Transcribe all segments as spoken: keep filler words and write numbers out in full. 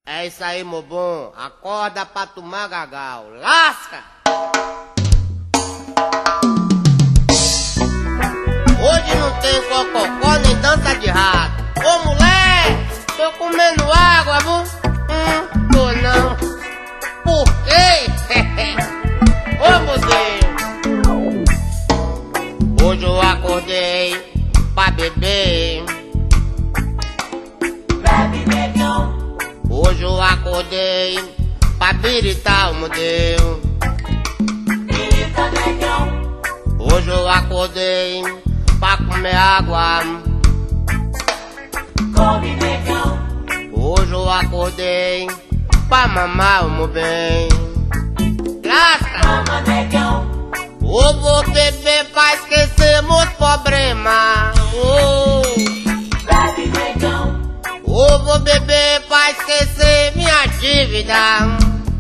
É isso aí, meu bom. Acorda pra tomar gagal. Lasca! Hoje não tem cococó nem dança de rato. Ô mulher, tô comendo água, viu? Hum, tô não. Por quê? Ô mozinho, hoje eu acordei pra beber. Bebe, negão. Hoje eu acordei pra biritar o modelo. Birita, negão. Hoje eu acordei pra comer água. Come, negão. Hoje eu acordei pra mamar o meu bem. Lasca! Mama, negão. Eu vou beber pra esquecer meus problemas. Oh. Bebe, negão. Eu vou beber pra esquecer minha dívida.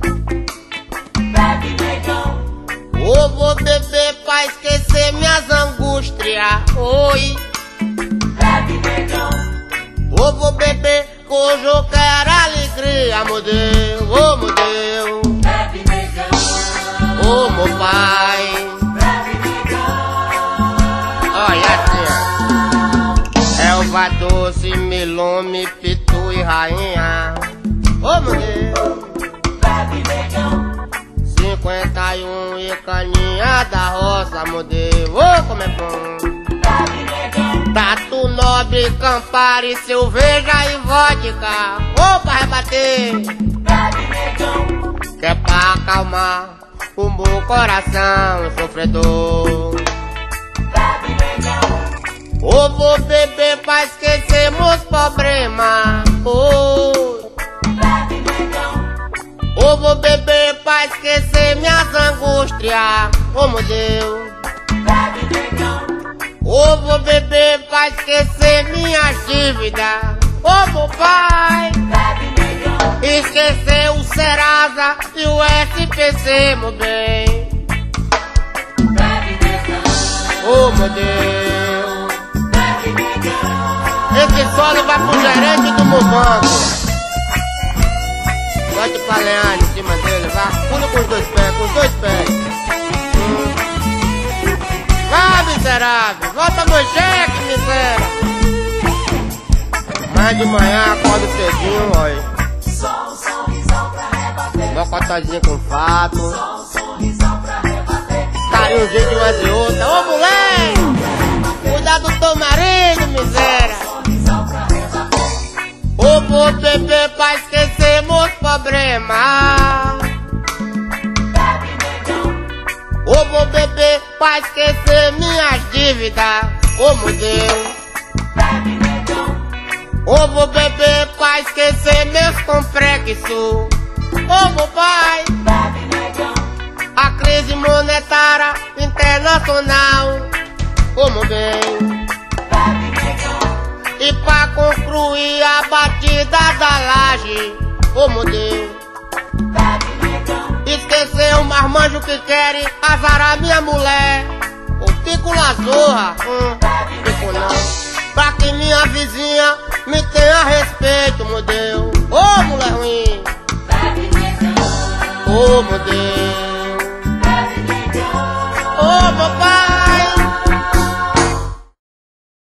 Bebe, negão. Eu vou beber pra esquecer minhas angústias. Oi. Bebe, negão. Eu vou beber que hoje eu quero alegria, meu Deus. Oh, meu Deus. Bebe, negão. Oh, meu pai. Bebe, negão. Olha assim, Elva doce, milome, pitu e rainha. Oh, meu Deus. Bebe, negão. cinquenta e um e caninha da roça, meu Deus. Oh, como é bom. Bebe, negão. Tatu nobre, Campari, cerveja e vodka. Oh, pra rebater. Bebe, negão. Que é pra acalmar o meu coração sofredor. Bebe, negão. Eu vou beber pra esquecer meus problemas. Oh. Bebe, negão. Eu vou beber pra esquecer minhas angústias. Oh, meu Deus. Bebe, negão. Eu vou beber pra esquecer minhas dívidas. Oh, meu pai. Bebe, negão. Esquecer o Serasa e o S P C, meu bem. Bebe, negão. Oh, meu Deus. Bebe, negão. Esse solo vai pro gerente do meu banco. Pode palear em cima dele, vá. Pula com os dois pés, com os dois pés. Hum. Vá, miserável. Volta meu cheque, miséria. Mas de manhã acordo cedinho, olha. Só um sorrisão pra rebater. Mocotozinho com fato. Só um sorrisão pra rebater. Carinhozinho de uma de outra. Ô, mulher! Cuidado do teu marido, miséria. Sorrisão pra rebater. Eu vou beber pra esquecer meus problemas. Bebe, negão. Eu vou beber pra esquecer minhas dívidas. Oh, meu Deus. Bebe, negão. Eu vou beber pra esquecer meus complexos. Oh, meu pai. Bebe, negão. A crise monetária internacional. Oh, meu bem. Bebe, negão. E pra concluir a batida da laje. Oh, meu Deus. Bebe, negão. Esquecer o marmanjo que querem azarar minha mulher. O pico na zorra. Hum, pico não. Pra que minha vizinha me tenha respeito, meu Deus. Ô, mulher ruim. Bebe, negão. Ô, meu Deus.